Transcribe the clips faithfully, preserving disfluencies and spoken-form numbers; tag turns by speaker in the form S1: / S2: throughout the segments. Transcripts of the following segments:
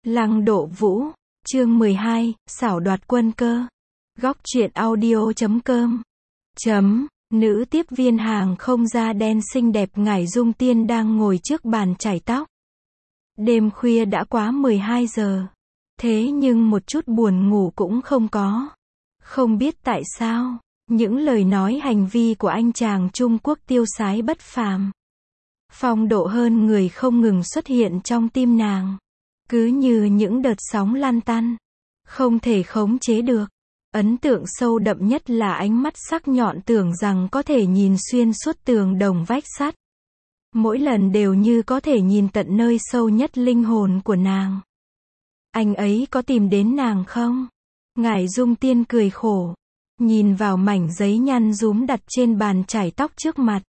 S1: Lăng Độ Vũ, chương mười hai, xảo đoạt quân cơ. Góc truyện audio chấm com. Chấm, nữ tiếp viên hàng không da đen xinh đẹp Ngải Dung Tiên đang ngồi trước bàn chải tóc. Đêm khuya đã quá mười hai giờ. Thế nhưng một chút buồn ngủ cũng không có. Không biết tại sao, những lời nói hành vi của anh chàng Trung Quốc tiêu sái bất phàm. Phong độ hơn người không ngừng xuất hiện trong tim nàng. Cứ như những đợt sóng lan tăn. Không thể khống chế được. Ấn tượng sâu đậm nhất là ánh mắt sắc nhọn tưởng rằng có thể nhìn xuyên suốt tường đồng vách sắt. Mỗi lần đều như có thể nhìn tận nơi sâu nhất linh hồn của nàng. Anh ấy có tìm đến nàng không? Ngải Dung Tiên cười khổ. Nhìn vào mảnh giấy nhăn rúm đặt trên bàn chải tóc trước mặt.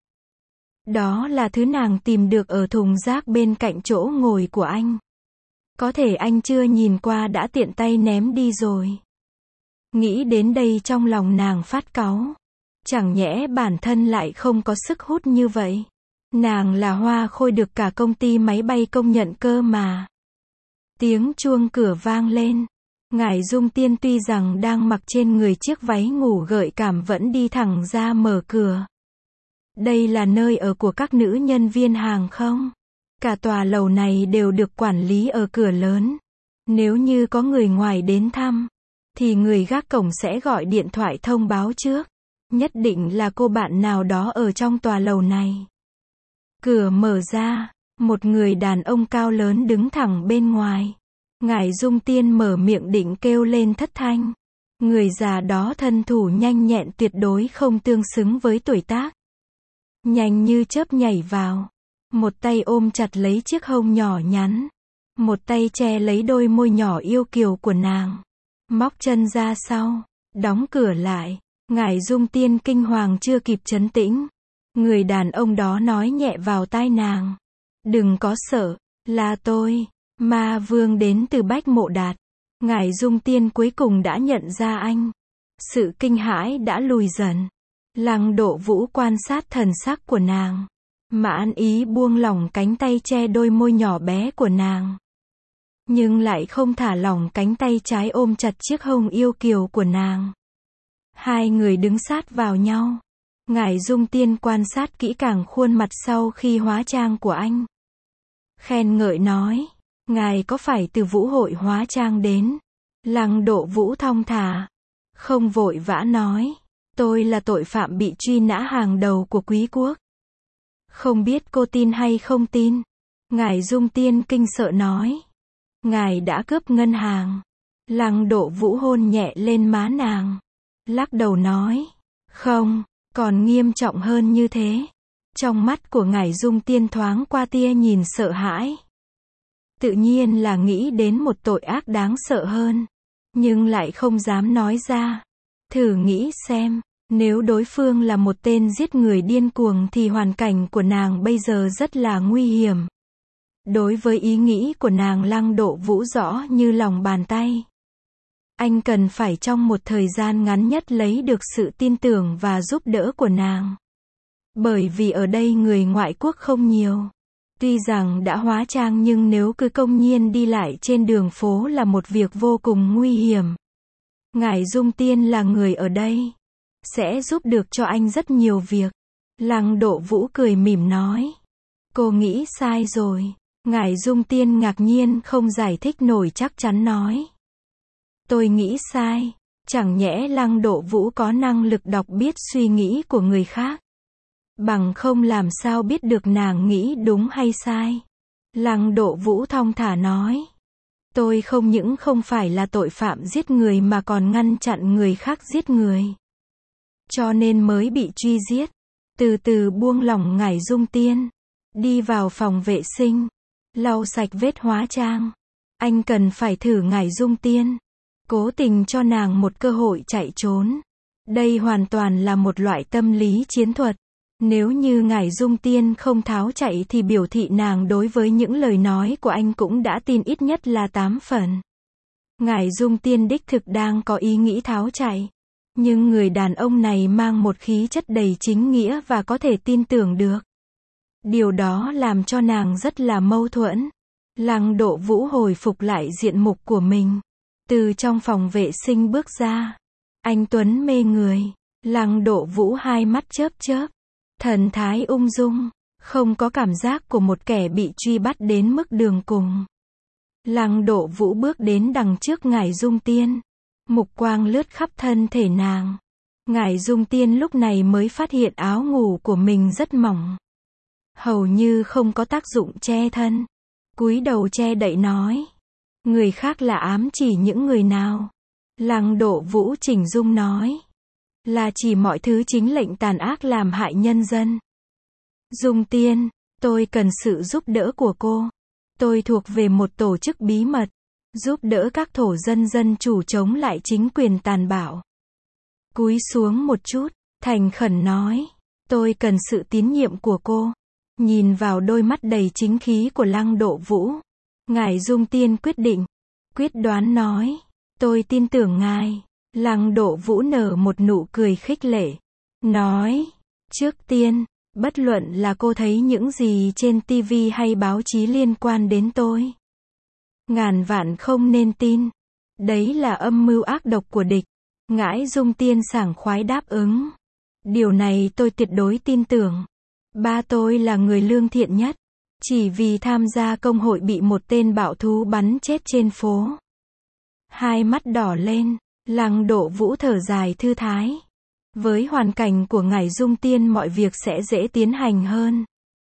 S1: Đó là thứ nàng tìm được ở thùng rác bên cạnh chỗ ngồi của anh. Có thể anh chưa nhìn qua đã tiện tay ném đi rồi. Nghĩ đến đây trong lòng nàng phát cáu. Chẳng nhẽ bản thân lại không có sức hút như vậy. Nàng là hoa khôi được cả công ty máy bay công nhận cơ mà. Tiếng chuông cửa vang lên. Ngải Dung Tiên tuy rằng đang mặc trên người chiếc váy ngủ gợi cảm vẫn đi thẳng ra mở cửa. Đây là nơi ở của các nữ nhân viên hàng không. Cả tòa lầu này đều được quản lý ở cửa lớn. Nếu như có người ngoài đến thăm, thì người gác cổng sẽ gọi điện thoại thông báo trước. Nhất định là cô bạn nào đó ở trong tòa lầu này. Cửa mở ra, một người đàn ông cao lớn đứng thẳng bên ngoài. Ngải Dung Tiên mở miệng định kêu lên thất thanh. Người già đó thân thủ nhanh nhẹn tuyệt đối không tương xứng với tuổi tác. Nhanh như chớp nhảy vào. Một tay ôm chặt lấy chiếc hông nhỏ nhắn. Một tay che lấy đôi môi nhỏ yêu kiều của nàng. Móc chân ra sau. Đóng cửa lại. Ngải Dung Tiên kinh hoàng chưa kịp trấn tĩnh. Người đàn ông đó nói nhẹ vào tai nàng. Đừng có sợ, là tôi. Ma Vương đến từ Bách Mộ Đạt. Ngải Dung Tiên cuối cùng đã nhận ra anh. Sự kinh hãi đã lùi dần. Lăng Độ Vũ quan sát thần sắc của nàng. Mãn ý buông lỏng cánh tay che đôi môi nhỏ bé của nàng. Nhưng lại không thả lỏng cánh tay trái ôm chặt chiếc hông yêu kiều của nàng. Hai người đứng sát vào nhau. Ngải Dung Tiên quan sát kỹ càng khuôn mặt sau khi hóa trang của anh. Khen ngợi nói. Ngài có phải từ Vũ hội hóa trang đến? Lăng Độ Vũ thong thả. Không vội vã nói. Tôi là tội phạm bị truy nã hàng đầu của quý quốc. Không biết cô tin hay không tin? Ngải Dung Tiên kinh sợ nói. Ngài đã cướp ngân hàng. Lăng Độ Vũ hôn nhẹ lên má nàng. Lắc đầu nói. Không, còn nghiêm trọng hơn như thế. Trong mắt của Ngải Dung Tiên thoáng qua tia nhìn sợ hãi. Tự nhiên là nghĩ đến một tội ác đáng sợ hơn. Nhưng lại không dám nói ra. Thử nghĩ xem. Nếu đối phương là một tên giết người điên cuồng thì hoàn cảnh của nàng bây giờ rất là nguy hiểm. Đối với ý nghĩ của nàng Lăng Độ Vũ rõ như lòng bàn tay. Anh cần phải trong một thời gian ngắn nhất lấy được sự tin tưởng và giúp đỡ của nàng. Bởi vì ở đây người ngoại quốc không nhiều. Tuy rằng đã hóa trang nhưng nếu cứ công nhiên đi lại trên đường phố là một việc vô cùng nguy hiểm. Ngải Dung Tiên là người ở đây. Sẽ giúp được cho anh rất nhiều việc. Lăng Độ Vũ cười mỉm nói. Cô nghĩ sai rồi. Ngải Dung Tiên ngạc nhiên không giải thích nổi chắc chắn nói. Tôi nghĩ sai. Chẳng nhẽ Lăng Độ Vũ có năng lực đọc biết suy nghĩ của người khác. Bằng không làm sao biết được nàng nghĩ đúng hay sai. Lăng Độ Vũ thong thả nói. Tôi không những không phải là tội phạm giết người mà còn ngăn chặn người khác giết người. Cho nên mới bị truy giết. Từ từ buông lỏng Ngải Dung Tiên. Đi vào phòng vệ sinh. Lau sạch vết hóa trang. Anh cần phải thử Ngải Dung Tiên. Cố tình cho nàng một cơ hội chạy trốn. Đây hoàn toàn là một loại tâm lý chiến thuật. Nếu như Ngải Dung Tiên không tháo chạy thì biểu thị nàng đối với những lời nói của anh cũng đã tin ít nhất là tám phần. Ngải Dung Tiên đích thực đang có ý nghĩ tháo chạy. Nhưng người đàn ông này mang một khí chất đầy chính nghĩa và có thể tin tưởng được. Điều đó làm cho nàng rất là mâu thuẫn. Lăng Độ Vũ hồi phục lại diện mục của mình. Từ trong phòng vệ sinh bước ra. Anh tuấn mê người. Lăng Độ Vũ hai mắt chớp chớp. Thần thái ung dung. Không có cảm giác của một kẻ bị truy bắt đến mức đường cùng. Lăng Độ Vũ bước đến đằng trước Ngải Dung Tiên. Mục quang lướt khắp thân thể nàng. Ngải Dung Tiên lúc này mới phát hiện áo ngủ của mình rất mỏng. Hầu như không có tác dụng che thân. Cúi đầu che đậy nói. Người khác là ám chỉ những người nào? Lăng Độ Vũ chỉnh dung nói. Là chỉ mọi thứ chính lệnh tàn ác làm hại nhân dân. Dung Tiên, tôi cần sự giúp đỡ của cô. Tôi thuộc về một tổ chức bí mật, giúp đỡ các thổ dân dân chủ chống lại chính quyền tàn bạo. Cúi xuống một chút, thành khẩn nói. Tôi cần sự tín nhiệm của cô. Nhìn vào đôi mắt đầy chính khí của Lăng Độ Vũ. Ngải Dung Tiên quyết định. Quyết đoán nói. Tôi tin tưởng ngài. Lăng Độ Vũ nở một nụ cười khích lệ. Nói. Trước tiên, bất luận là cô thấy những gì trên ti vi hay báo chí liên quan đến tôi. Ngàn vạn không nên tin. Đấy là âm mưu ác độc của địch. Ngải Dung Tiên sảng khoái đáp ứng. Điều này tôi tuyệt đối tin tưởng. Ba tôi là người lương thiện nhất. Chỉ vì tham gia công hội bị một tên bạo thú bắn chết trên phố. Hai mắt đỏ lên, Lăng Độ Vũ thở dài thư thái. Với hoàn cảnh của Ngải Dung Tiên mọi việc sẽ dễ tiến hành hơn.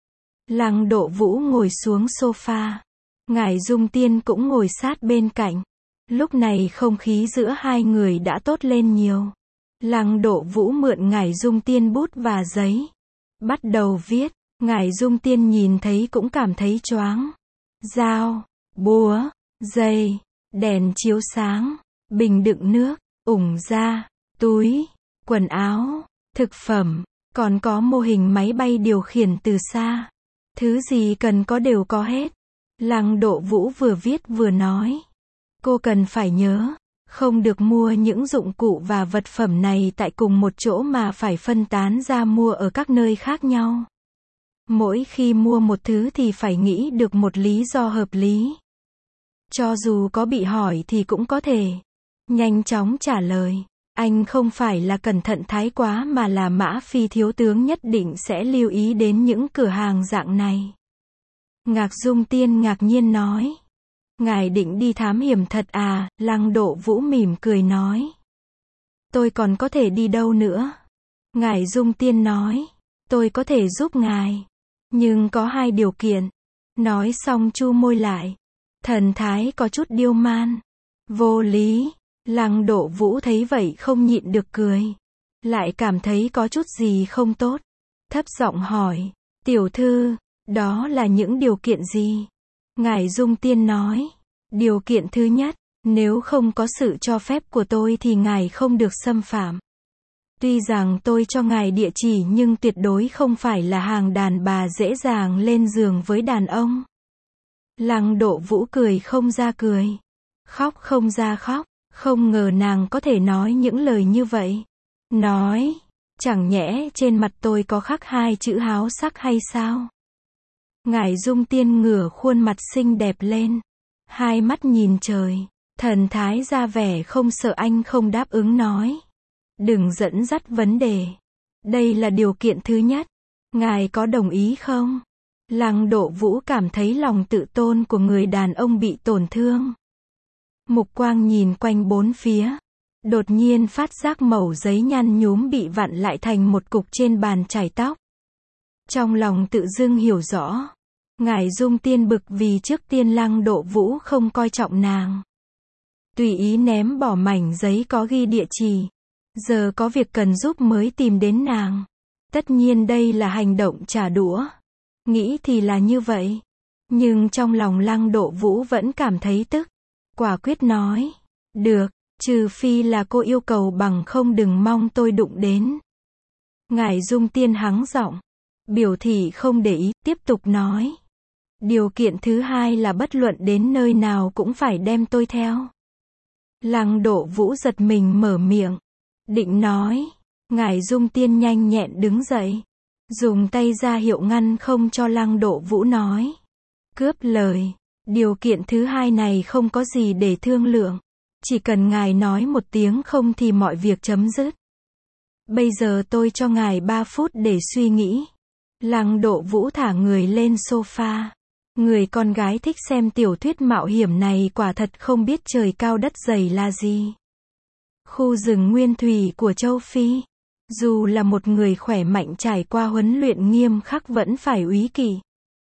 S1: Lăng Độ Vũ ngồi xuống sofa. Ngải Dung Tiên cũng ngồi sát bên cạnh. Lúc này không khí giữa hai người đã tốt lên nhiều. Lăng Độ Vũ mượn Ngải Dung Tiên bút và giấy. Bắt đầu viết. Ngải Dung Tiên nhìn thấy cũng cảm thấy choáng. Dao, búa, dây, đèn chiếu sáng, bình đựng nước, ủng da, túi, quần áo, thực phẩm, còn có mô hình máy bay điều khiển từ xa. Thứ gì cần có đều có hết. Lăng Độ Vũ vừa viết vừa nói. Cô cần phải nhớ, không được mua những dụng cụ và vật phẩm này tại cùng một chỗ mà phải phân tán ra mua ở các nơi khác nhau. Mỗi khi mua một thứ thì phải nghĩ được một lý do hợp lý. Cho dù có bị hỏi thì cũng có thể nhanh chóng trả lời. Anh không phải là cẩn thận thái quá mà là Mã Phi thiếu tướng nhất định sẽ lưu ý đến những cửa hàng dạng này. Ngạc Dung Tiên ngạc nhiên nói. Ngài định đi thám hiểm thật à? Lăng Độ Vũ mỉm cười nói. Tôi còn có thể đi đâu nữa? Ngải Dung Tiên nói. Tôi có thể giúp ngài. Nhưng có hai điều kiện. Nói xong chu môi lại. Thần thái có chút điêu man. Vô lý. Lăng Độ Vũ thấy vậy không nhịn được cười. Lại cảm thấy có chút gì không tốt. Thấp giọng hỏi. Tiểu thư, đó là những điều kiện gì? Ngải Dung Tiên nói. Điều kiện thứ nhất, nếu không có sự cho phép của tôi thì ngài không được xâm phạm. Tuy rằng tôi cho ngài địa chỉ nhưng tuyệt đối không phải là hàng đàn bà dễ dàng lên giường với đàn ông. Lăng Độ Vũ cười không ra cười. Khóc không ra khóc. Không ngờ nàng có thể nói những lời như vậy. Nói, chẳng nhẽ trên mặt tôi có khắc hai chữ háo sắc hay sao? Ngải Dung Tiên ngửa khuôn mặt xinh đẹp lên. Hai mắt nhìn trời. Thần thái ra vẻ không sợ anh không đáp ứng nói. Đừng dẫn dắt vấn đề. Đây là điều kiện thứ nhất. Ngài có đồng ý không? Lăng Độ Vũ cảm thấy lòng tự tôn của người đàn ông bị tổn thương. Mục quang nhìn quanh bốn phía. Đột nhiên phát giác mẩu giấy nhăn nhúm bị vặn lại thành một cục trên bàn chải tóc. Trong lòng tự dưng hiểu rõ. Ngải Dung Tiên bực vì trước tiên Lăng Độ Vũ không coi trọng nàng. Tùy ý ném bỏ mảnh giấy có ghi địa chỉ. Giờ có việc cần giúp mới tìm đến nàng. Tất nhiên đây là hành động trả đũa. Nghĩ thì là như vậy. Nhưng trong lòng Lăng Độ Vũ vẫn cảm thấy tức. Quả quyết nói. Được, trừ phi là cô yêu cầu bằng không đừng mong tôi đụng đến. Ngải Dung Tiên hắng giọng. Biểu thị không để ý, tiếp tục nói. Điều kiện thứ hai là bất luận đến nơi nào cũng phải đem tôi theo. Lăng Độ Vũ giật mình mở miệng. Định nói. Ngải Dung Tiên nhanh nhẹn đứng dậy. Dùng tay ra hiệu ngăn không cho Lăng Độ Vũ nói. Cướp lời. Điều kiện thứ hai này không có gì để thương lượng. Chỉ cần ngài nói một tiếng không thì mọi việc chấm dứt. Bây giờ tôi cho ngài ba phút để suy nghĩ. Lăng Độ Vũ thả người lên sofa. Người con gái thích xem tiểu thuyết mạo hiểm này quả thật không biết trời cao đất dày là gì. Khu rừng nguyên thủy của châu Phi. Dù là một người khỏe mạnh trải qua huấn luyện nghiêm khắc vẫn phải úy kỵ.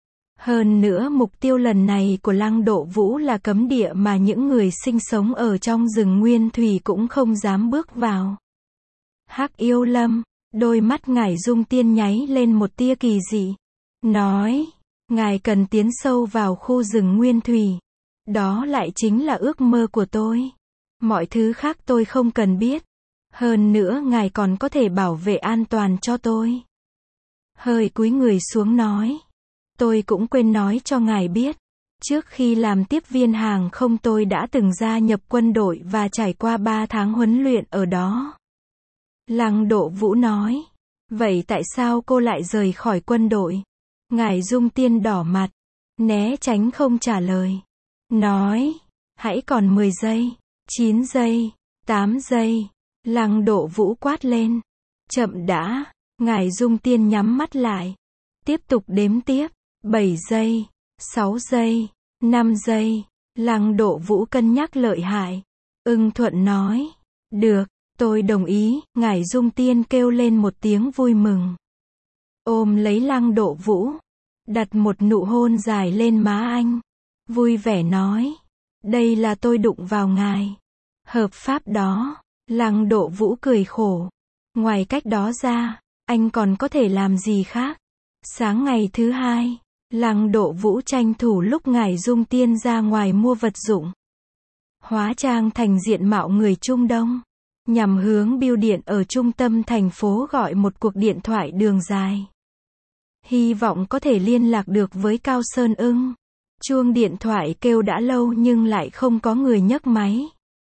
S1: Hơn nữa mục tiêu lần này của Lăng Độ Vũ là cấm địa mà những người sinh sống ở trong rừng nguyên thủy cũng không dám bước vào. Hắc Yêu Lâm, đôi mắt ngải Dung Tiên nháy lên một tia kỳ dị. Nói, ngài cần tiến sâu vào khu rừng nguyên thủy. Đó lại chính là ước mơ của tôi. Mọi thứ khác tôi không cần biết. Hơn nữa ngài còn có thể bảo vệ an toàn cho tôi. Hơi cúi người xuống nói. Tôi cũng quên nói cho ngài biết. Trước khi làm tiếp viên hàng không tôi đã từng gia nhập quân đội và trải qua ba tháng huấn luyện ở đó. Lăng Độ Vũ nói. Vậy tại sao cô lại rời khỏi quân đội? Ngải Dung Tiên đỏ mặt. Né tránh không trả lời. Nói. Hãy còn mười giây. chín giây. tám giây. Lăng Độ Vũ quát lên. Chậm đã. Ngải Dung Tiên nhắm mắt lại. Tiếp tục đếm tiếp. bảy giây. sáu giây. năm giây. Lăng Độ Vũ cân nhắc lợi hại. Ưng thuận nói. Được. Tôi đồng ý. Ngải Dung Tiên kêu lên một tiếng vui mừng. Ôm lấy Lăng Độ Vũ. Đặt một nụ hôn dài lên má anh. Vui vẻ nói. Đây là tôi đụng vào ngài. Hợp pháp đó. Lăng Độ Vũ cười khổ. Ngoài cách đó ra, anh còn có thể làm gì khác? Sáng ngày thứ hai, Lăng Độ Vũ tranh thủ lúc ngải Dung Tiên ra ngoài mua vật dụng. Hóa trang thành diện mạo người Trung Đông. Nhằm hướng bưu điện ở trung tâm thành phố gọi một cuộc điện thoại đường dài. Hy vọng có thể liên lạc được với Cao Sơn Ưng. Chuông điện thoại kêu đã lâu nhưng lại không có người nhấc máy.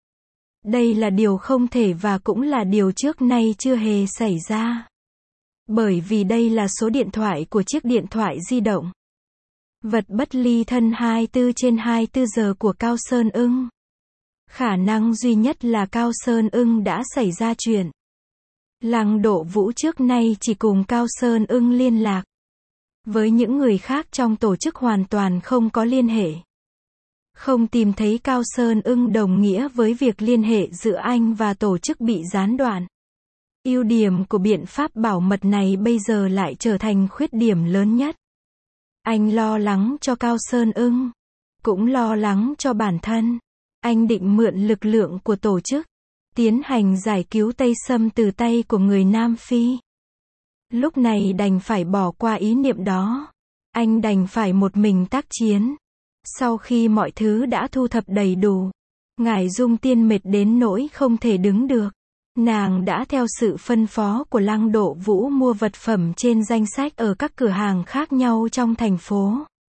S1: Đây là điều không thể và cũng là điều trước nay chưa hề xảy ra. Bởi vì đây là số điện thoại của chiếc điện thoại di động. Vật bất ly thân hai mươi bốn trên hai mươi bốn giờ của Cao Sơn Ưng. Khả năng duy nhất là Cao Sơn Ưng đã xảy ra chuyện. Lăng Độ Vũ trước nay chỉ cùng Cao Sơn Ưng liên lạc. Với những người khác trong tổ chức hoàn toàn không có liên hệ. Không tìm thấy Cao Sơn Ưng đồng nghĩa với việc liên hệ giữa anh và tổ chức bị gián đoạn. Ưu điểm của biện pháp bảo mật này bây giờ lại trở thành khuyết điểm lớn nhất. Anh lo lắng cho Cao Sơn Ưng. Cũng lo lắng cho bản thân. Anh định mượn lực lượng của tổ chức. Tiến hành giải cứu Tây Sâm từ tay của người Nam Phi. Lúc này đành phải bỏ qua ý niệm đó. Anh đành phải một mình tác chiến. Sau khi mọi thứ đã thu thập đầy đủ, ngải Dung Tiên mệt đến nỗi không thể đứng được. Nàng đã theo sự phân phó của Lăng Độ Vũ mua vật phẩm trên danh sách ở các cửa hàng khác nhau trong thành phố.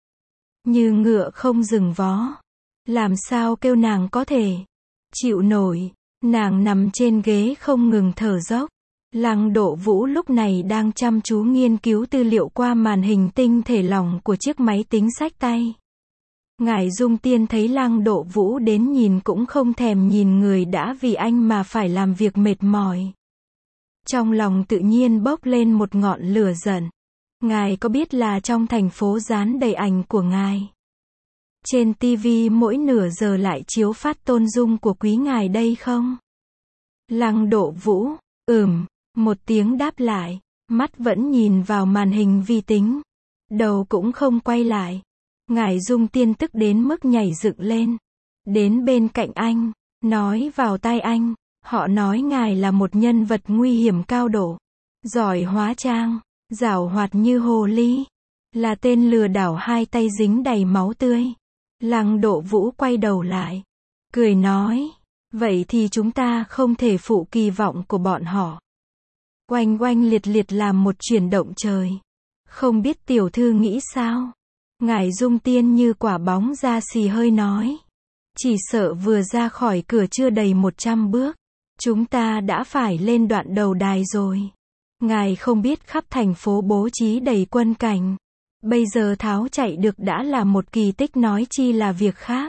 S1: Như ngựa không dừng vó. Làm sao kêu nàng có thể chịu nổi. Nàng nằm trên ghế không ngừng thở dốc. Lăng Độ Vũ lúc này đang chăm chú nghiên cứu tư liệu qua màn hình tinh thể lỏng của chiếc máy tính xách tay. Ngải Dung Tiên thấy Lăng Độ Vũ đến nhìn cũng không thèm nhìn người đã vì anh mà phải làm việc mệt mỏi. Trong lòng tự nhiên bốc lên một ngọn lửa giận. Ngài có biết là trong thành phố dán đầy ảnh của ngài? Trên ti vi mỗi nửa giờ lại chiếu phát tôn dung của quý ngài đây không? Lăng Độ Vũ, ừm, một tiếng đáp lại, mắt vẫn nhìn vào màn hình vi tính. Đầu cũng không quay lại. Ngải Dung Tiên tức đến mức nhảy dựng lên. Đến bên cạnh anh, nói vào tai anh, họ nói ngài là một nhân vật nguy hiểm cao độ. Giỏi hóa trang, giảo hoạt như hồ ly. Là tên lừa đảo hai tay dính đầy máu tươi. Lăng Độ Vũ quay đầu lại. Cười nói, vậy thì chúng ta không thể phụ kỳ vọng của bọn họ. Oanh oanh liệt liệt làm một chuyển động trời. Không biết tiểu thư nghĩ sao? Ngải Dung Tiên như quả bóng ra xì hơi nói. Chỉ sợ vừa ra khỏi cửa chưa đầy một trăm bước. Chúng ta đã phải lên đoạn đầu đài rồi. Ngài không biết khắp thành phố bố trí đầy quân cảnh. Bây giờ tháo chạy được đã là một kỳ tích nói chi là việc khác.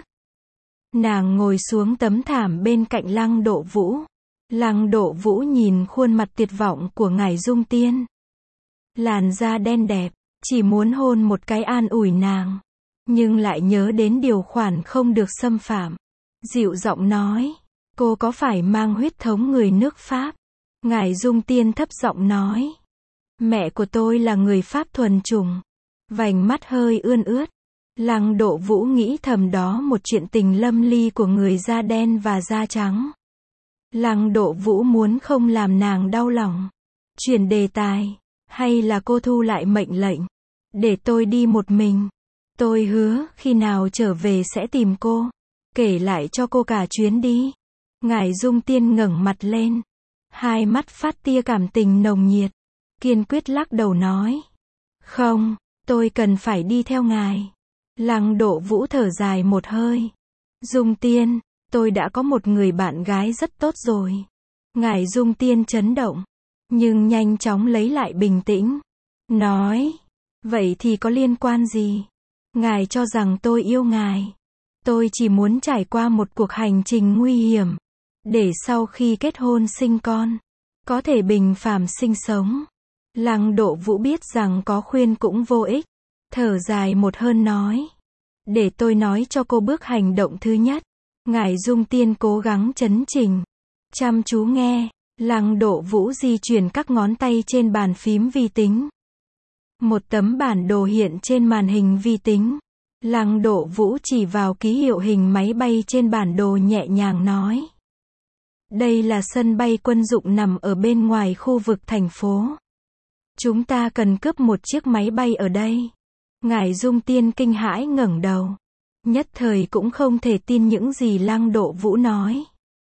S1: Nàng ngồi xuống tấm thảm bên cạnh Lăng Độ Vũ. Lăng Độ Vũ nhìn khuôn mặt tuyệt vọng của ngải Dung Tiên. Làn da đen đẹp, chỉ muốn hôn một cái an ủi nàng. Nhưng lại nhớ đến điều khoản không được xâm phạm. Dịu giọng nói, cô có phải mang huyết thống người nước Pháp? Ngải Dung Tiên thấp giọng nói, mẹ của tôi là người Pháp thuần chủng. Vành mắt hơi ươn ướt. Lăng Độ Vũ nghĩ thầm đó một chuyện tình lâm ly của người da đen và da trắng. Lăng Độ Vũ muốn không làm nàng đau lòng. Chuyển đề tài. Hay là cô thu lại mệnh lệnh. Để tôi đi một mình. Tôi hứa khi nào trở về sẽ tìm cô. Kể lại cho cô cả chuyến đi. Ngải Dung Tiên ngẩng mặt lên. Hai mắt phát tia cảm tình nồng nhiệt. Kiên quyết lắc đầu nói. Không, tôi cần phải đi theo ngài. Lăng Độ Vũ thở dài một hơi. Dung Tiên, tôi đã có một người bạn gái rất tốt rồi. Ngải Dung Tiên chấn động. Nhưng nhanh chóng lấy lại bình tĩnh. Nói, vậy thì có liên quan gì? Ngài cho rằng tôi yêu ngài. Tôi chỉ muốn trải qua một cuộc hành trình nguy hiểm. Để sau khi kết hôn sinh con, có thể bình phàm sinh sống. Lăng Độ Vũ biết rằng có khuyên cũng vô ích. Thở dài một hơi nói. Để tôi nói cho cô bước hành động thứ nhất. Ngải Dung Tiên cố gắng chấn chỉnh. Chăm chú nghe. Lăng Độ Vũ di chuyển các ngón tay trên bàn phím vi tính. Một tấm bản đồ hiện trên màn hình vi tính. Lăng Độ Vũ chỉ vào ký hiệu hình máy bay trên bản đồ nhẹ nhàng nói. Đây là sân bay quân dụng nằm ở bên ngoài khu vực thành phố. Chúng ta cần cướp một chiếc máy bay ở đây. Ngải Dung Tiên kinh hãi ngẩng đầu. Nhất thời cũng không thể tin những gì Lăng Độ Vũ nói.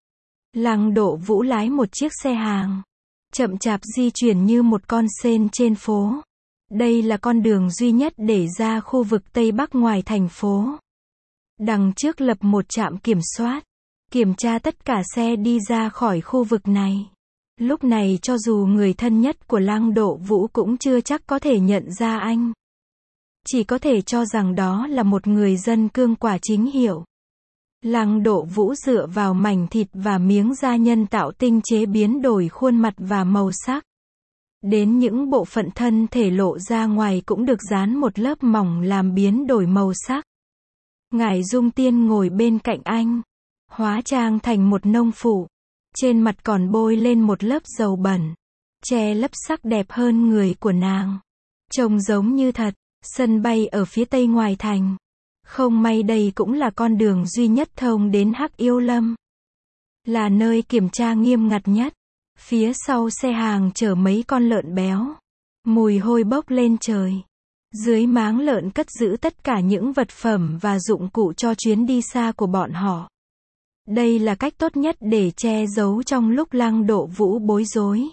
S1: Lăng Độ Vũ lái một chiếc xe hàng. Chậm chạp di chuyển như một con sên trên phố. Đây là con đường duy nhất để ra khu vực Tây Bắc ngoài thành phố. Đằng trước lập một trạm kiểm soát. Kiểm tra tất cả xe đi ra khỏi khu vực này. Lúc này cho dù người thân nhất của Lăng Độ Vũ cũng chưa chắc có thể nhận ra anh. Chỉ có thể cho rằng đó là một người dân cương quả chính hiệu. Lăng Độ Vũ dựa vào mảnh thịt và miếng da nhân tạo tinh chế biến đổi khuôn mặt và màu sắc. Đến những bộ phận thân thể lộ ra ngoài cũng được dán một lớp mỏng làm biến đổi màu sắc. Ngải Dung Tiên ngồi bên cạnh anh. Hóa trang thành một nông phụ. Trên mặt còn bôi lên một lớp dầu bẩn. Che lấp sắc đẹp hơn người của nàng. Trông giống như thật. Sân bay ở phía tây ngoài thành. Không may đây cũng là con đường duy nhất thông đến Hắc Yêu Lâm. Là nơi kiểm tra nghiêm ngặt nhất. Phía sau xe hàng chở mấy con lợn béo. Mùi hôi bốc lên trời. Dưới máng lợn cất giữ tất cả những vật phẩm và dụng cụ cho chuyến đi xa của bọn họ. Đây là cách tốt nhất để che giấu trong lúc Lăng Độ Vũ bối rối.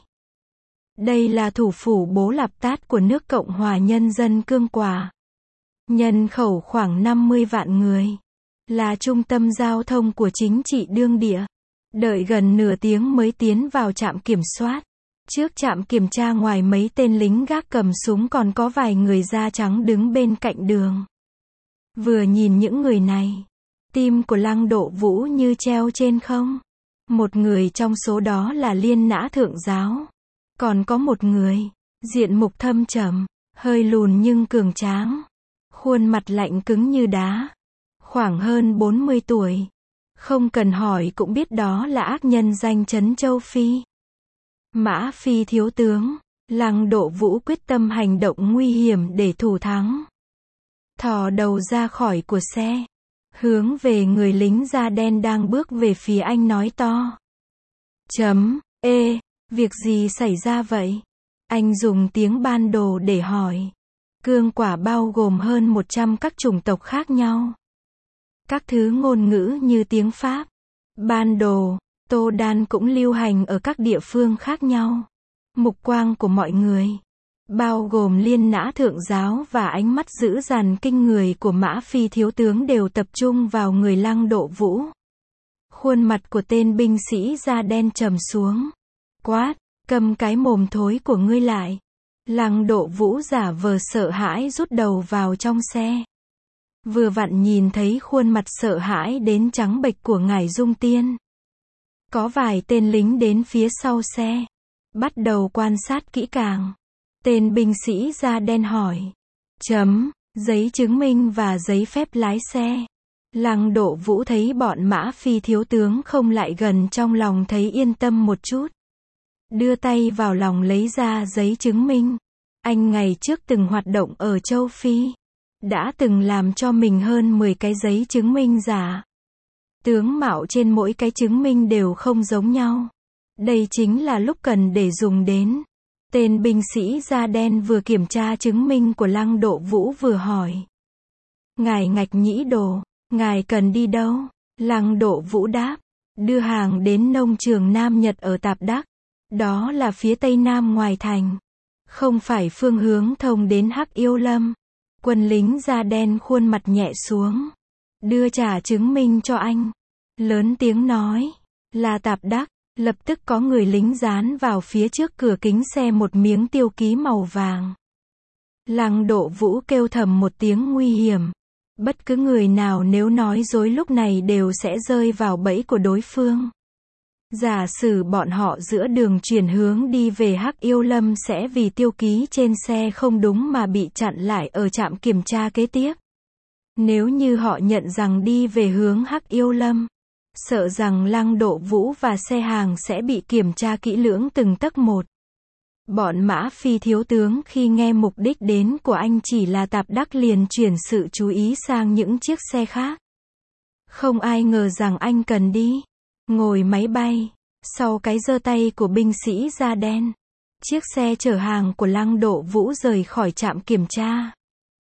S1: Đây là thủ phủ Bố Lạp Tát của nước Cộng hòa Nhân dân Cương Quả. Nhân khẩu khoảng năm mươi vạn người. Là trung tâm giao thông của chính trị đương địa. Đợi gần nửa tiếng mới tiến vào trạm kiểm soát. Trước trạm kiểm tra ngoài mấy tên lính gác cầm súng còn có vài người da trắng đứng bên cạnh đường. Vừa nhìn những người này, tim của Lăng Độ Vũ như treo trên không. Một người trong số đó là Liên Nã Thượng Giáo. Còn có một người, diện mục thâm trầm, hơi lùn nhưng cường tráng. Khuôn mặt lạnh cứng như đá. Khoảng hơn bốn mươi tuổi. Không cần hỏi cũng biết đó là ác nhân danh chấn châu Phi. Mã Phi thiếu tướng. Lăng Độ Vũ quyết tâm hành động nguy hiểm để thủ thắng. Thò đầu ra khỏi của xe. Hướng về người lính da đen đang bước về phía anh nói to. Chấm, ê, việc gì xảy ra vậy? Anh dùng tiếng Ban Đồ để hỏi. Cương Quả bao gồm hơn một trăm các chủng tộc khác nhau. Các thứ ngôn ngữ như tiếng Pháp, Ban Đồ, Tô Đan cũng lưu hành ở các địa phương khác nhau. Mục quang của mọi người, bao gồm Liên Nã Thượng Giáo và ánh mắt dữ dằn kinh người của Mã Phi thiếu tướng đều tập trung vào người Lăng Độ Vũ. Khuôn mặt của tên binh sĩ da đen trầm xuống. Quát, cầm cái mồm thối của ngươi lại. Lăng Độ Vũ giả vờ sợ hãi rút đầu vào trong xe. Vừa vặn nhìn thấy khuôn mặt sợ hãi đến trắng bệch của ngải Dung Tiên. Có vài tên lính đến phía sau xe, bắt đầu quan sát kỹ càng. Tên binh sĩ da đen hỏi. Chấm, giấy chứng minh và giấy phép lái xe. Lăng Độ Vũ thấy bọn Mã Phi thiếu tướng không lại gần trong lòng thấy yên tâm một chút. Đưa tay vào lòng lấy ra giấy chứng minh. Anh ngày trước từng hoạt động ở châu Phi. Đã từng làm cho mình hơn mười cái giấy chứng minh giả. Tướng mạo trên mỗi cái chứng minh đều không giống nhau. Đây chính là lúc cần để dùng đến. Tên binh sĩ da đen vừa kiểm tra chứng minh của Lăng Độ Vũ vừa hỏi. Ngài Ngạch Nhĩ Đồ, ngài cần đi đâu? Lăng Độ Vũ đáp. Đưa hàng đến nông trường Nam Nhật ở Tạp Đắc. Đó là phía tây nam ngoài thành. Không phải phương hướng thông đến Hắc Yêu Lâm. Quân lính da đen khuôn mặt nhẹ xuống. Đưa trả chứng minh cho anh. Lớn tiếng nói. Là Tạp Đắc. Lập tức có người lính dán vào phía trước cửa kính xe một miếng tiêu ký màu vàng. Lăng Độ Vũ kêu thầm một tiếng nguy hiểm. Bất cứ người nào nếu nói dối lúc này đều sẽ rơi vào bẫy của đối phương. Giả sử bọn họ giữa đường chuyển hướng đi về Hắc Yêu Lâm sẽ vì tiêu ký trên xe không đúng mà bị chặn lại ở trạm kiểm tra kế tiếp. Nếu như họ nhận rằng đi về hướng Hắc Yêu Lâm, sợ rằng Lăng Độ Vũ và xe hàng sẽ bị kiểm tra kỹ lưỡng từng tấc một. Bọn Mã Phi thiếu tướng khi nghe mục đích đến của anh chỉ là Tạp Đắc liền chuyển sự chú ý sang những chiếc xe khác. Không ai ngờ rằng anh cần đi ngồi máy bay. Sau cái giơ tay của binh sĩ da đen, chiếc xe chở hàng của Lăng Độ Vũ rời khỏi trạm kiểm tra.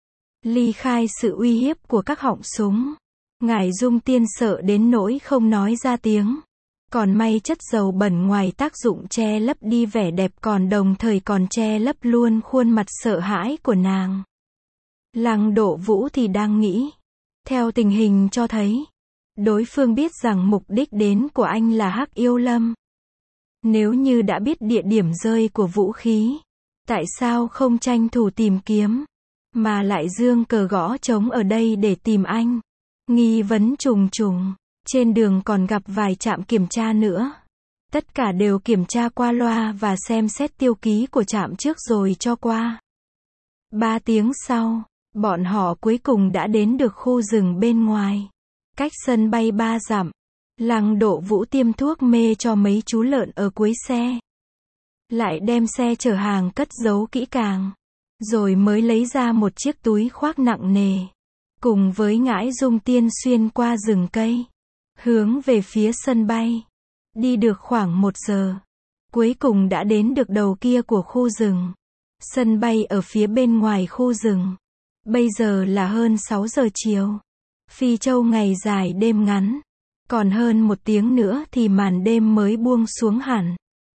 S1: Ly khai sự uy hiếp của các họng súng. Ngải Dung Tiên sợ đến nỗi không nói ra tiếng. Còn may chất dầu bẩn ngoài tác dụng che lấp đi vẻ đẹp còn đồng thời còn che lấp luôn khuôn mặt sợ hãi của nàng. Lăng Độ Vũ thì đang nghĩ. Theo tình hình cho thấy, đối phương biết rằng mục đích đến của anh là Hắc Yêu Lâm. Nếu như đã biết địa điểm rơi của vũ khí, tại sao không tranh thủ tìm kiếm, mà lại giương cờ gõ trống ở đây để tìm anh? Nghi vấn trùng trùng. Trên đường còn gặp vài trạm kiểm tra nữa. Tất cả đều kiểm tra qua loa và xem xét tiêu ký của trạm trước rồi cho qua. Ba tiếng sau, bọn họ cuối cùng đã đến được khu rừng bên ngoài. Cách sân bay ba dặm. Lăng Độ Vũ tiêm thuốc mê cho mấy chú lợn ở cuối xe. Lại đem xe chở hàng cất giấu kỹ càng. Rồi mới lấy ra một chiếc túi khoác nặng nề. Cùng với Ngải Dung Tiên xuyên qua rừng cây. Hướng về phía sân bay. Đi được khoảng một giờ. Cuối cùng đã đến được đầu kia của khu rừng. Sân bay ở phía bên ngoài khu rừng. Bây giờ là hơn sáu giờ chiều. Phi Châu ngày dài đêm ngắn. Còn hơn một tiếng nữa thì màn đêm mới buông xuống hẳn.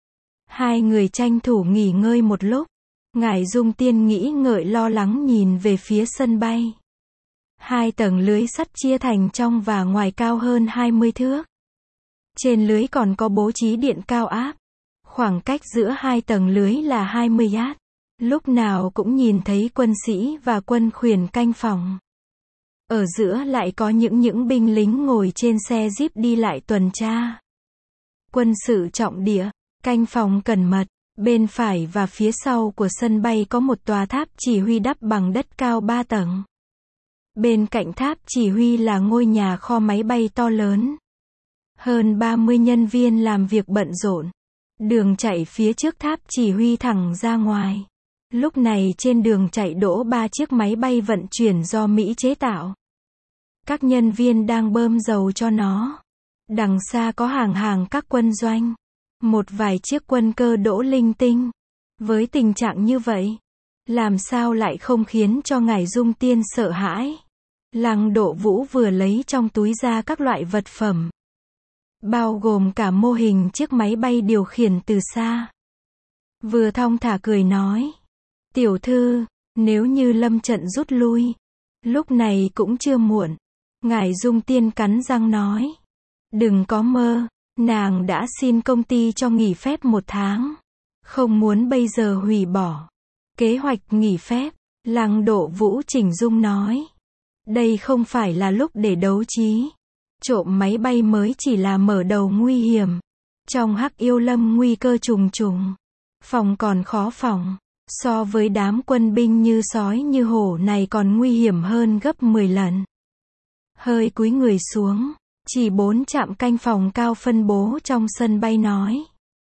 S1: Hai người tranh thủ nghỉ ngơi một lúc. Ngải Dung Tiên nghĩ ngợi lo lắng nhìn về phía sân bay. Hai tầng lưới sắt chia thành trong và ngoài cao hơn hai mươi thước. Trên lưới còn có bố trí điện cao áp. Khoảng cách giữa hai tầng lưới là hai mươi yard. Lúc nào cũng nhìn thấy quân sĩ và quân khuyển canh phòng. Ở giữa lại có những những binh lính ngồi trên xe jeep đi lại tuần tra. Quân sự trọng địa, canh phòng cẩn mật. Bên phải và phía sau của sân bay có một tòa tháp chỉ huy đắp bằng đất cao ba tầng. Bên cạnh tháp chỉ huy là ngôi nhà kho máy bay to lớn. Hơn ba mươi nhân viên làm việc bận rộn. Đường chạy phía trước tháp chỉ huy thẳng ra ngoài. Lúc này trên đường chạy đỗ ba chiếc máy bay vận chuyển do Mỹ chế tạo. Các nhân viên đang bơm dầu cho nó. Đằng xa có hàng hàng các quân doanh. Một vài chiếc quân cơ đỗ linh tinh. Với tình trạng như vậy, làm sao lại không khiến cho Ngải Dung Tiên sợ hãi? Lăng Độ Vũ vừa lấy trong túi ra các loại vật phẩm. Bao gồm cả mô hình chiếc máy bay điều khiển từ xa. Vừa thong thả cười nói. Tiểu thư, nếu như lâm trận rút lui, lúc này cũng chưa muộn. Ngải Dung Tiên cắn răng nói. Đừng có mơ, nàng đã xin công ty cho nghỉ phép một tháng. Không muốn bây giờ hủy bỏ. Kế hoạch nghỉ phép, Lăng Độ Vũ chỉnh dung nói. Đây không phải là lúc để đấu trí. Trộm máy bay mới chỉ là mở đầu nguy hiểm. Trong Hắc Yêu Lâm nguy cơ trùng trùng. Phòng còn khó phòng. So với đám quân binh như sói như hổ này còn nguy hiểm hơn gấp mười lần. Hơi cúi người xuống, chỉ bốn trạm canh phòng cao phân bố trong sân bay nói.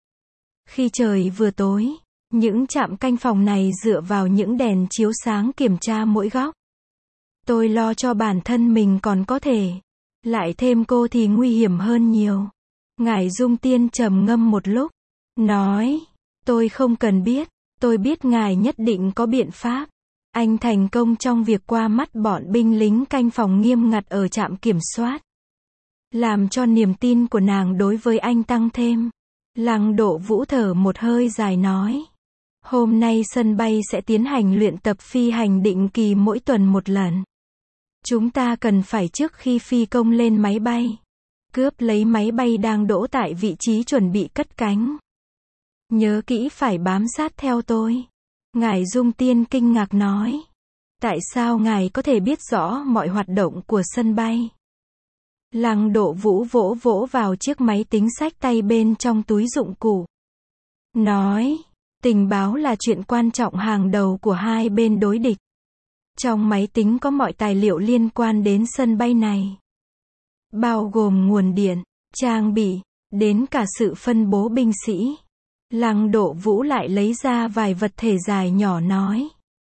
S1: Khi trời vừa tối, những trạm canh phòng này dựa vào những đèn chiếu sáng kiểm tra mỗi góc. Tôi lo cho bản thân mình còn có thể. Lại thêm cô thì nguy hiểm hơn nhiều. Ngải Dung Tiên trầm ngâm một lúc. Nói. Tôi không cần biết. Tôi biết ngài nhất định có biện pháp. Anh thành công trong việc qua mắt bọn binh lính canh phòng nghiêm ngặt ở trạm kiểm soát. Làm cho niềm tin của nàng đối với anh tăng thêm. Lăng Độ Vũ thở một hơi dài nói. Hôm nay sân bay sẽ tiến hành luyện tập phi hành định kỳ mỗi tuần một lần. Chúng ta cần phải trước khi phi công lên máy bay, cướp lấy máy bay đang đỗ tại vị trí chuẩn bị cất cánh. Nhớ kỹ phải bám sát theo tôi. Ngải Dung Tiên kinh ngạc nói. Tại sao ngài có thể biết rõ mọi hoạt động của sân bay? Lăng Độ Vũ vỗ vỗ vào chiếc máy tính xách tay bên trong túi dụng cụ. Nói, tình báo là chuyện quan trọng hàng đầu của hai bên đối địch. Trong máy tính có mọi tài liệu liên quan đến sân bay này. Bao gồm nguồn điện, trang bị, đến cả sự phân bố binh sĩ. Lăng Độ Vũ lại lấy ra vài vật thể dài nhỏ nói.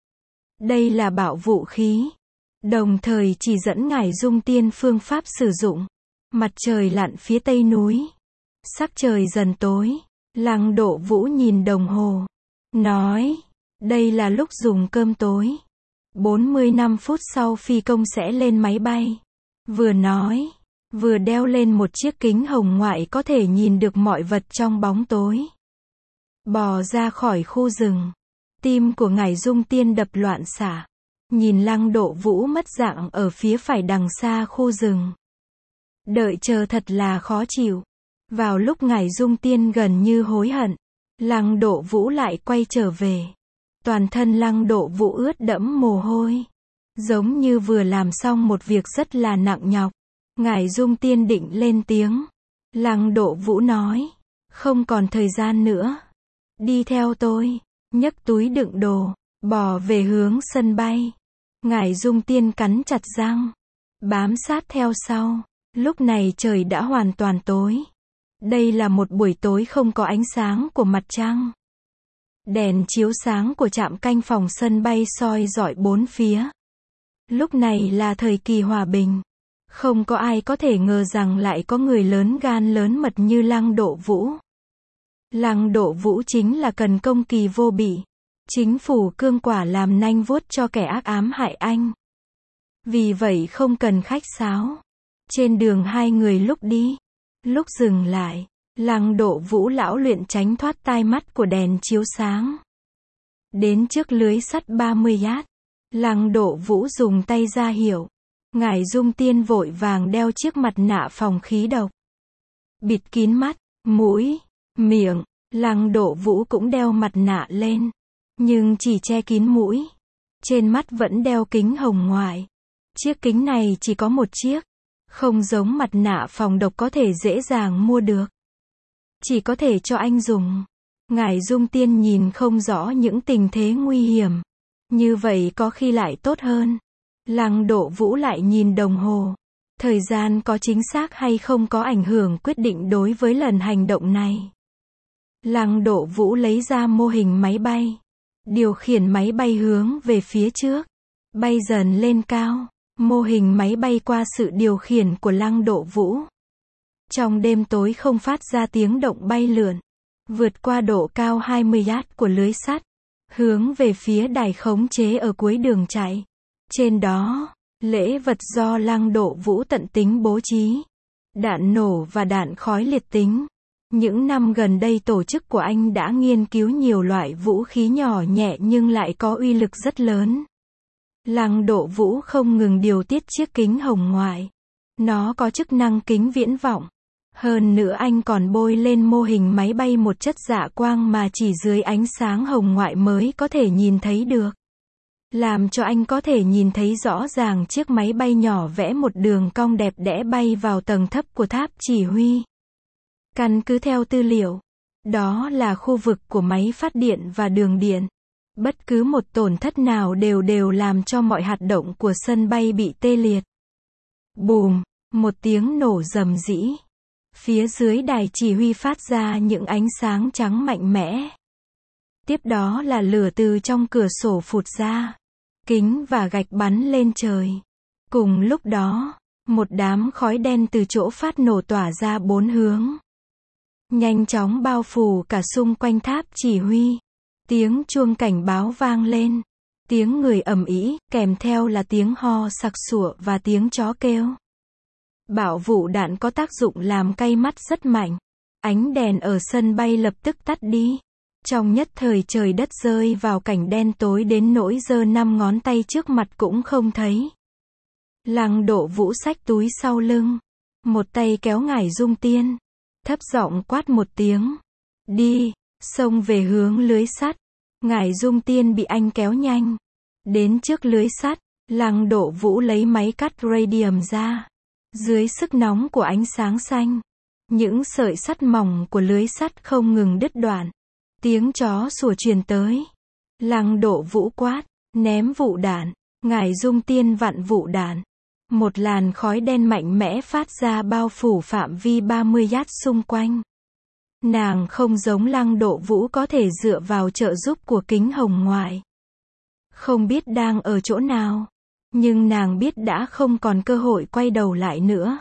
S1: Đây là bảo vũ khí. Đồng thời chỉ dẫn Ngải Dung Tiên phương pháp sử dụng. Mặt trời lặn phía tây núi. Sắc trời dần tối. Lăng Độ Vũ nhìn đồng hồ. Nói. Đây là lúc dùng cơm tối. bốn mươi lăm phút sau phi công sẽ lên máy bay. Vừa nói. Vừa đeo lên một chiếc kính hồng ngoại có thể nhìn được mọi vật trong bóng tối. Bò ra khỏi khu rừng. Tim của Ngải Dung Tiên đập loạn xạ. Nhìn Lăng Độ Vũ mất dạng ở phía phải đằng xa khu rừng. Đợi chờ thật là khó chịu. Vào lúc Ngải Dung Tiên gần như hối hận, Lăng Độ Vũ lại quay trở về. Toàn thân Lăng Độ Vũ ướt đẫm mồ hôi. Giống như vừa làm xong một việc rất là nặng nhọc. Ngải Dung Tiên định lên tiếng. Lăng Độ Vũ nói. Không còn thời gian nữa. Đi theo tôi. Nhấc túi đựng đồ. Bò về hướng sân bay. Ngải Dung Tiên cắn chặt răng. Bám sát theo sau. Lúc này trời đã hoàn toàn tối. Đây là một buổi tối không có ánh sáng của mặt trăng. Đèn chiếu sáng của trạm canh phòng sân bay soi rọi bốn phía. Lúc này là thời kỳ hòa bình. Không có ai có thể ngờ rằng lại có người lớn gan lớn mật như Lăng Độ Vũ. Lăng Độ Vũ chính là cần công kỳ vô bị. Chính phủ cương quả làm nanh vuốt cho kẻ ác ám hại anh. Vì vậy không cần khách sáo. Trên đường hai người lúc đi, lúc dừng lại, Lăng Độ Vũ lão luyện tránh thoát tai mắt của đèn chiếu sáng. Đến trước lưới sắt ba mươi yard, Lăng Độ Vũ dùng tay ra hiệu. Ngải Dung Tiên vội vàng đeo chiếc mặt nạ phòng khí độc. Bịt kín mắt, mũi, miệng. Lăng Độ Vũ cũng đeo mặt nạ lên. Nhưng chỉ che kín mũi. Trên mắt vẫn đeo kính hồng ngoại. Chiếc kính này chỉ có một chiếc. Không giống mặt nạ phòng độc có thể dễ dàng mua được. Chỉ có thể cho anh dùng. Ngải Dung Tiên nhìn không rõ những tình thế nguy hiểm. Như vậy có khi lại tốt hơn. Lăng Độ Vũ lại nhìn đồng hồ. Thời gian có chính xác hay không có ảnh hưởng quyết định đối với lần hành động này. Lăng Độ Vũ lấy ra mô hình máy bay. Điều khiển máy bay hướng về phía trước. Bay dần lên cao. Mô hình máy bay qua sự điều khiển của Lăng Độ Vũ. Trong đêm tối không phát ra tiếng động bay lượn. Vượt qua độ cao hai mươi yard của lưới sắt. Hướng về phía đài khống chế ở cuối đường chạy. Trên đó, lễ vật do Lăng Độ Vũ tận tính bố trí. Đạn nổ và đạn khói liệt tính. Những năm gần đây tổ chức của anh đã nghiên cứu nhiều loại vũ khí nhỏ nhẹ nhưng lại có uy lực rất lớn. Lăng Độ Vũ không ngừng điều tiết chiếc kính hồng ngoại. Nó có chức năng kính viễn vọng. Hơn nữa anh còn bôi lên mô hình máy bay một chất dạ quang mà chỉ dưới ánh sáng hồng ngoại mới có thể nhìn thấy được. Làm cho anh có thể nhìn thấy rõ ràng chiếc máy bay nhỏ vẽ một đường cong đẹp đẽ bay vào tầng thấp của tháp chỉ huy. Căn cứ theo tư liệu, đó là khu vực của máy phát điện và đường điện. Bất cứ một tổn thất nào đều đều làm cho mọi hoạt động của sân bay bị tê liệt. Bùm, một tiếng nổ rầm rĩ. Phía dưới đài chỉ huy phát ra những ánh sáng trắng mạnh mẽ. Tiếp đó là lửa từ trong cửa sổ phụt ra. Kính và gạch bắn lên trời. Cùng lúc đó, một đám khói đen từ chỗ phát nổ tỏa ra bốn hướng. Nhanh chóng bao phủ cả xung quanh tháp chỉ huy. Tiếng chuông cảnh báo vang lên. Tiếng người ầm ĩ, kèm theo là tiếng ho sặc sụa và tiếng chó kêu. Bạo vụ đạn có tác dụng làm cay mắt rất mạnh. Ánh đèn ở sân bay lập tức tắt đi. Trong nhất thời trời đất rơi vào cảnh đen tối đến nỗi giơ năm ngón tay trước mặt cũng không thấy. Lăng Độ Vũ xách túi sau lưng. Một tay kéo Ngải Dung Tiên. Thấp giọng quát một tiếng. Đi, xông về hướng lưới sắt. Ngải Dung Tiên bị anh kéo nhanh. Đến trước lưới sắt, Lăng Độ Vũ lấy máy cắt radium ra. Dưới sức nóng của ánh sáng xanh, những sợi sắt mỏng của lưới sắt không ngừng đứt đoạn. Tiếng chó sủa truyền tới. Lăng Độ Vũ quát, ném vụ đạn. Ngải Dung Tiên vặn vụ đạn. Một làn khói đen mạnh mẽ phát ra bao phủ phạm vi ba mươi yard xung quanh. Nàng không giống Lăng Độ Vũ có thể dựa vào trợ giúp của kính hồng ngoại. Không biết đang ở chỗ nào, nhưng nàng biết đã không còn cơ hội quay đầu lại nữa.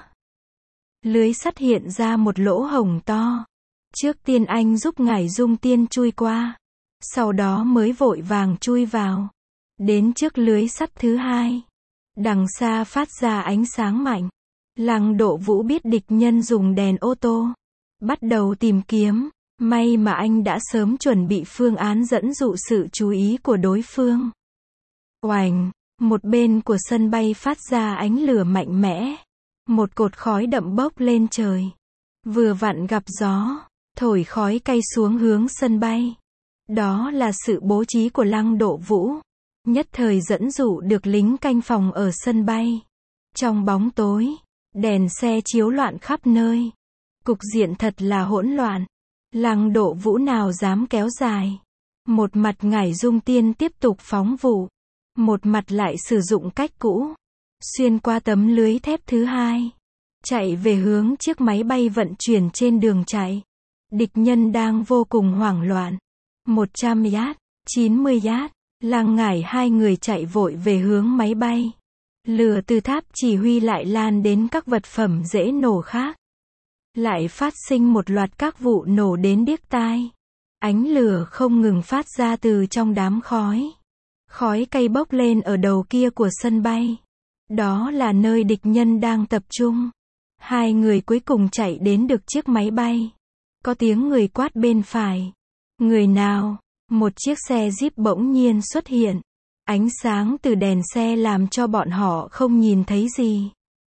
S1: Lưới sắt hiện ra một lỗ hổng to. Trước tiên anh giúp Ngải Dung Tiên chui qua, sau đó mới vội vàng chui vào. Đến trước lưới sắt thứ hai, đằng xa phát ra ánh sáng mạnh. Lăng Độ Vũ biết địch nhân dùng đèn ô tô, bắt đầu tìm kiếm. May mà anh đã sớm chuẩn bị phương án dẫn dụ sự chú ý của đối phương. Oành, một bên của sân bay phát ra ánh lửa mạnh mẽ. Một cột khói đậm bốc lên trời. Vừa vặn gặp gió, thổi khói cay xuống hướng sân bay. Đó là sự bố trí của Lăng Độ Vũ. Nhất thời dẫn dụ được lính canh phòng ở sân bay. Trong bóng tối, đèn xe chiếu loạn khắp nơi. Cục diện thật là hỗn loạn. Lăng Độ Vũ nào dám kéo dài. Một mặt Ngải Dung Tiên tiếp tục phóng vụ. Một mặt lại sử dụng cách cũ. Xuyên qua tấm lưới thép thứ hai. Chạy về hướng chiếc máy bay vận chuyển trên đường chạy. Địch nhân đang vô cùng hoảng loạn. một trăm yard, chín mươi yard. Lăng Ngải hai người chạy vội về hướng máy bay. Lửa từ tháp chỉ huy lại lan đến các vật phẩm dễ nổ khác. Lại phát sinh một loạt các vụ nổ đến điếc tai. Ánh lửa không ngừng phát ra từ trong đám khói. Khói cay bốc lên ở đầu kia của sân bay. Đó là nơi địch nhân đang tập trung. Hai người cuối cùng chạy đến được chiếc máy bay. Có tiếng người quát bên phải. Người nào? Một chiếc xe Jeep bỗng nhiên xuất hiện. Ánh sáng từ đèn xe làm cho bọn họ không nhìn thấy gì.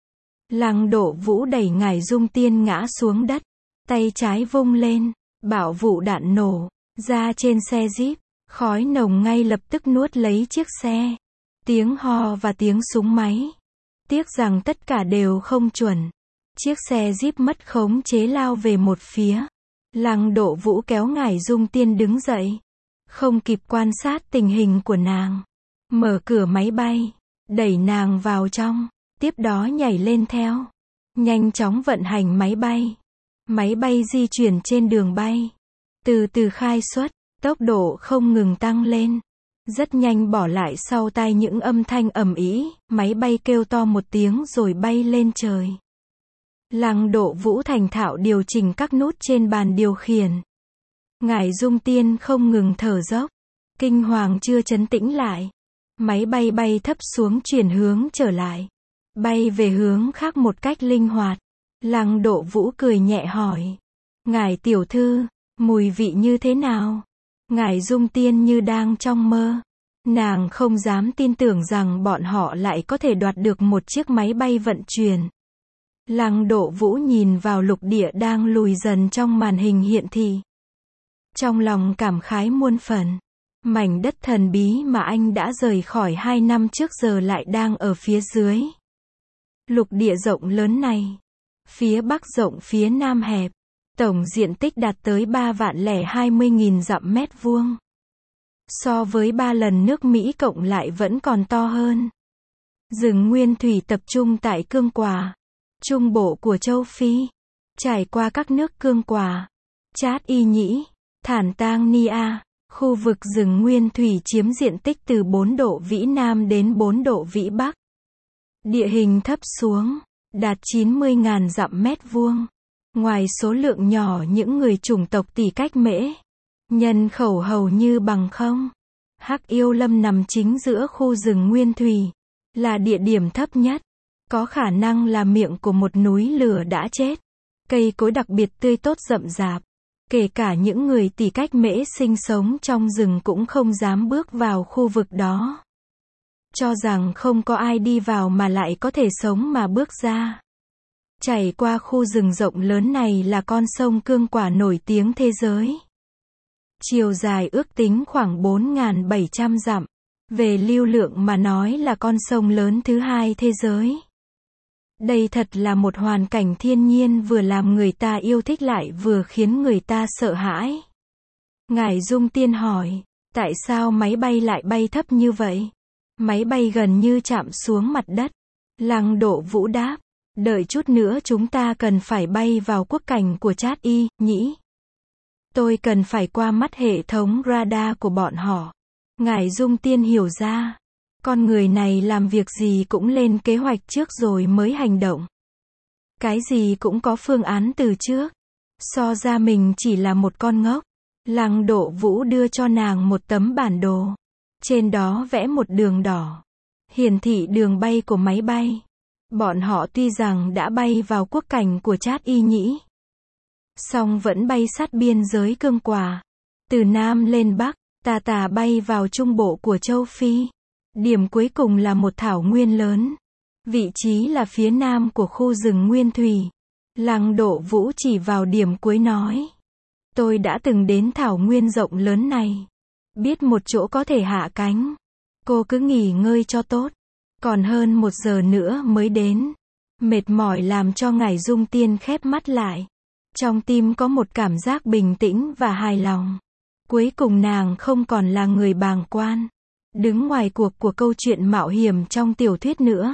S1: Lăng Độ Vũ đẩy Ngải Dung Tiên ngã xuống đất. Tay trái vung lên. Bạo vụ đạn nổ ra trên xe Jeep. Khói nồng ngay lập tức nuốt lấy chiếc xe. Tiếng ho và tiếng súng máy. Tiếc rằng tất cả đều không chuẩn. Chiếc xe Jeep mất khống chế lao về một phía. Lăng Độ Vũ kéo Ngải Dung Tiên đứng dậy. Không kịp quan sát tình hình của nàng. Mở cửa máy bay. Đẩy nàng vào trong. Tiếp đó nhảy lên theo. Nhanh chóng vận hành máy bay. Máy bay di chuyển trên đường bay. Từ từ khai xuất. Tốc độ không ngừng tăng lên. Rất nhanh bỏ lại sau tai những âm thanh ầm ĩ. Máy bay kêu to một tiếng rồi bay lên trời. Lăng Độ Vũ thành thạo điều chỉnh các nút trên bàn điều khiển. Ngải Dung Tiên không ngừng thở dốc. Kinh hoàng chưa trấn tĩnh lại. Máy bay bay thấp xuống chuyển hướng trở lại. Bay về hướng khác một cách linh hoạt. Lăng Độ Vũ cười nhẹ hỏi. Ngải tiểu thư, mùi vị như thế nào? Ngải Dung Tiên như đang trong mơ. Nàng không dám tin tưởng rằng bọn họ lại có thể đoạt được một chiếc máy bay vận chuyển. Lăng Độ Vũ nhìn vào lục địa đang lùi dần trong màn hình hiển thị. Trong lòng cảm khái muôn phần. Mảnh đất thần bí mà anh đã rời khỏi hai năm trước giờ lại đang ở phía dưới. Lục địa rộng lớn này. Phía bắc rộng phía nam hẹp. Tổng diện tích đạt tới ba vạn lẻ hai mươi nghìn dặm mét vuông. So với ba lần nước Mỹ cộng lại vẫn còn to hơn. Rừng nguyên thủy tập trung tại Cương Quả, trung bộ của châu Phi, trải qua các nước Cương Quả, Chad Y Nhĩ, Thản Tang Nia. Khu vực rừng nguyên thủy chiếm diện tích từ bốn độ vĩ Nam đến bốn độ vĩ Bắc. Địa hình thấp xuống, đạt chín mươi nghìn dặm mét vuông. Ngoài số lượng nhỏ những người chủng tộc tỷ cách mễ, nhân khẩu hầu như bằng không. Hắc Yêu Lâm nằm chính giữa khu rừng nguyên thủy, là địa điểm thấp nhất, có khả năng là miệng của một núi lửa đã chết. Cây cối đặc biệt tươi tốt rậm rạp, kể cả những người tỷ cách mễ sinh sống trong rừng cũng không dám bước vào khu vực đó. Cho rằng không có ai đi vào mà lại có thể sống mà bước ra. Chảy qua khu rừng rộng lớn này là con sông Cương Quả nổi tiếng thế giới. Chiều dài ước tính khoảng bốn nghìn bảy trăm dặm. Về lưu lượng mà nói là con sông lớn thứ hai thế giới. Đây thật là một hoàn cảnh thiên nhiên vừa làm người ta yêu thích lại vừa khiến người ta sợ hãi. Ngải Dung Tiên hỏi, tại sao máy bay lại bay thấp như vậy? Máy bay gần như chạm xuống mặt đất. Lăng Độ Vũ đáp, đợi chút nữa chúng ta cần phải bay vào quốc cảnh của Chad Y Nhĩ. Tôi cần phải qua mắt hệ thống radar của bọn họ. Ngải Dung Tiên hiểu ra, con người này làm việc gì cũng lên kế hoạch trước rồi mới hành động. Cái gì cũng có phương án từ trước. So ra mình chỉ là một con ngốc. Lăng Độ Vũ đưa cho nàng một tấm bản đồ. Trên đó vẽ một đường đỏ, hiển thị đường bay của máy bay. Bọn họ tuy rằng đã bay vào quốc cảnh của Chad Y Nhĩ, song vẫn bay sát biên giới Cương Quả. Từ Nam lên Bắc, tà tà bay vào trung bộ của châu Phi. Điểm cuối cùng là một thảo nguyên lớn. Vị trí là phía nam của khu rừng nguyên thủy. Lăng Độ Vũ chỉ vào điểm cuối nói. Tôi đã từng đến thảo nguyên rộng lớn này. Biết một chỗ có thể hạ cánh. Cô cứ nghỉ ngơi cho tốt. Còn hơn một giờ nữa mới đến. Mệt mỏi làm cho Ngải Dung Tiên khép mắt lại. Trong tim có một cảm giác bình tĩnh và hài lòng. Cuối cùng nàng không còn là người bàng quan, đứng ngoài cuộc của câu chuyện mạo hiểm trong tiểu thuyết nữa,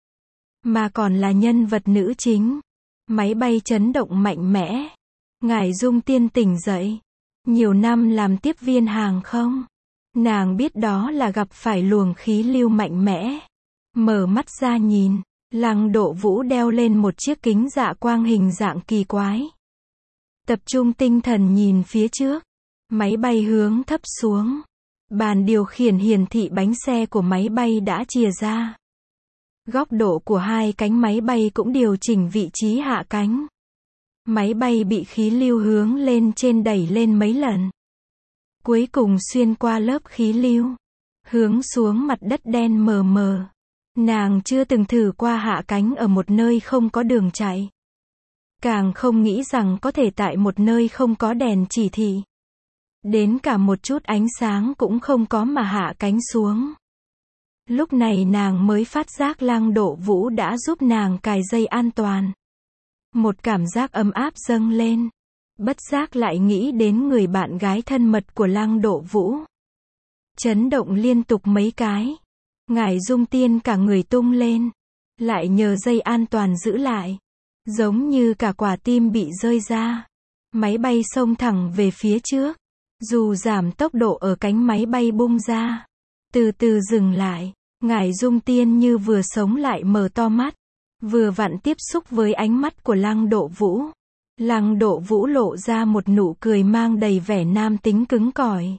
S1: mà còn là nhân vật nữ chính. Máy bay chấn động mạnh mẽ. Ngải Dung Tiên tỉnh dậy. Nhiều năm làm tiếp viên hàng không, nàng biết đó là gặp phải luồng khí lưu mạnh mẽ. Mở mắt ra nhìn, Lăng Độ Vũ đeo lên một chiếc kính dạ quang hình dạng kỳ quái. Tập trung tinh thần nhìn phía trước. Máy bay hướng thấp xuống. Bàn điều khiển hiển thị bánh xe của máy bay đã chìa ra. Góc độ của hai cánh máy bay cũng điều chỉnh vị trí hạ cánh. Máy bay bị khí lưu hướng lên trên đẩy lên mấy lần. Cuối cùng xuyên qua lớp khí lưu, hướng xuống mặt đất đen mờ mờ. Nàng chưa từng thử qua hạ cánh ở một nơi không có đường chạy. Càng không nghĩ rằng có thể tại một nơi không có đèn chỉ thị. Đến cả một chút ánh sáng cũng không có mà hạ cánh xuống. Lúc này nàng mới phát giác Lăng Độ Vũ đã giúp nàng cài dây an toàn. Một cảm giác ấm áp dâng lên. Bất giác lại nghĩ đến người bạn gái thân mật của Lăng Độ Vũ. Chấn động liên tục mấy cái. Ngải Dung Tiên cả người tung lên. Lại nhờ dây an toàn giữ lại. Giống như cả quả tim bị rơi ra. Máy bay xông thẳng về phía trước. Dù giảm tốc độ ở cánh máy bay bung ra. Từ từ dừng lại. Ngải Dung Tiên như vừa sống lại mở to mắt. Vừa vặn tiếp xúc với ánh mắt của Lăng Độ Vũ. Lăng Độ Vũ lộ ra một nụ cười mang đầy vẻ nam tính cứng cỏi.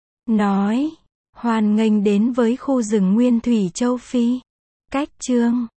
S1: Nói, hoan nghênh đến với khu rừng nguyên thủy châu Phi. Cách chương